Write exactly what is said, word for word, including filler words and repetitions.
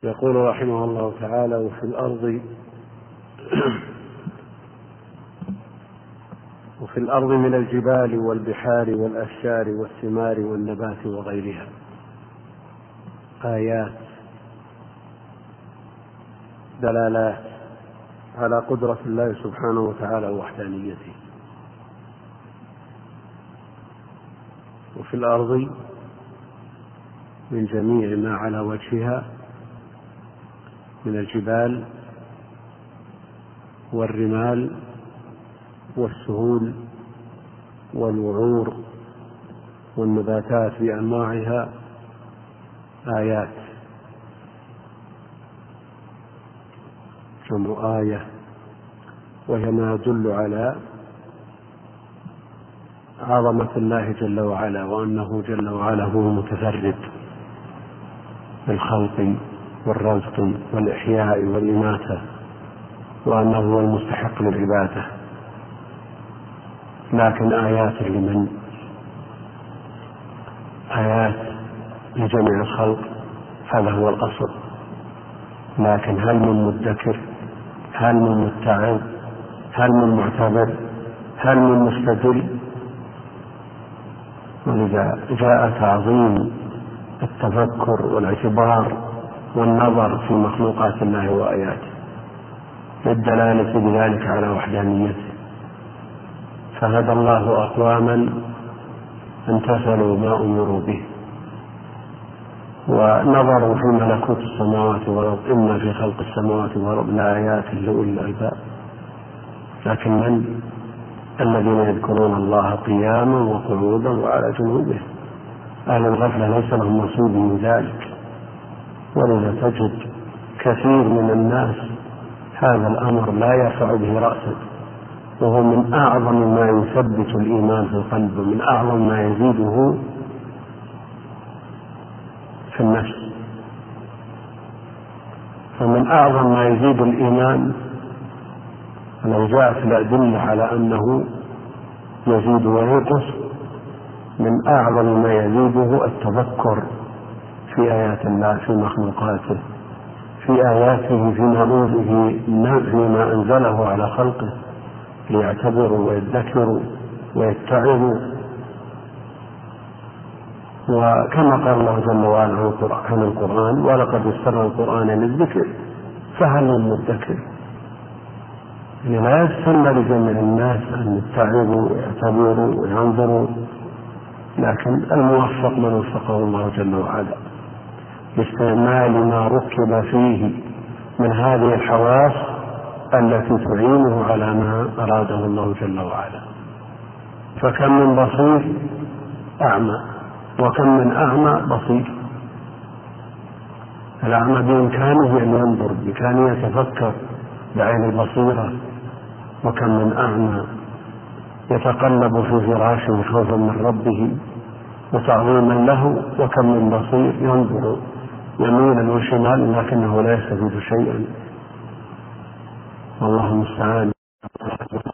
يقول رحمه الله تعالى: وفي الأرض وفي الأرض من الجبال والبحار والأشجار والثمار والنبات وغيرها آيات دلالات على قدرة الله سبحانه وتعالى ووحدانيته. وفي الأرض من جميع ما على وجهها من الجبال والرمال والسهول والوعور والنباتات بأنواعها آيات، جمع آية، وهي ما يدل على عظمة الله جل وعلا، وأنه جل وعلا هو المتفرد بالخلق والرزق والإحياء والإماتة، وأنه هو المستحق للعبادة. لكن آيات لمن؟ آيات لجميع الخلق، هذا هو الأصل. لكن هل من مدكر؟ هل من متعظ؟ هل من معتبر؟ هل من مستدل؟ ولذا جاء تعظيم التفكر والاعتبار والنظر في مخلوقات الله وآياته للدلالة بذلك على وحدانيته. فهدى الله أقواما امتثلوا ما أمروا به ونظروا في ملكوت السماوات والأرض، إن في خلق السماوات والأرض لآيات لأولي الألباب. لكن من الذين يذكرون الله قياما وقعودا وعلى جنوبهم؟ أهل الغفلة ليس لهم نصيب من ذلك. ولذا تجد كثير من الناس هذا الأمر لا يرفع به رأسا، وهو من أعظم ما يثبت الإيمان في القلب، ومن أعظم ما يزيده في النفس. فمن أعظم ما يزيد الإيمان، لو جاءت الأدلة على أنه يزيد وينقص، من أعظم ما يزيده التذكر في آيات الله، في مخلوقاته، في آياته، في نعوذه، فيما أنزله على خلقه ليعتبروا ويذكروا ويتعظوا. وكما قال الله جل وعلا عن القرآن: ولقد يسرنا القرآن للذكر فهل من مدكر؟ يعني لا يسن لجميع الناس أن يتعظوا ويعتبروا وينظروا، لكن الموفق من وفقه الله جل وعلا باستعمال ما ركب فيه من هذه الحواس التي تعينه على ما أراده الله جل وعلا. فكم من بصير أعمى، وكم من أعمى بصير. الأعمى بإمكانه أن ينظر، بإمكانه يتفكر بعين البصيرة، وكم من أعمى يتقلب في فراشه خوفا من ربه وتعظيما له، وكم من بصير ينظر يمينا وشمالا لكنه لا يستفيد شيئا. والله المستعان.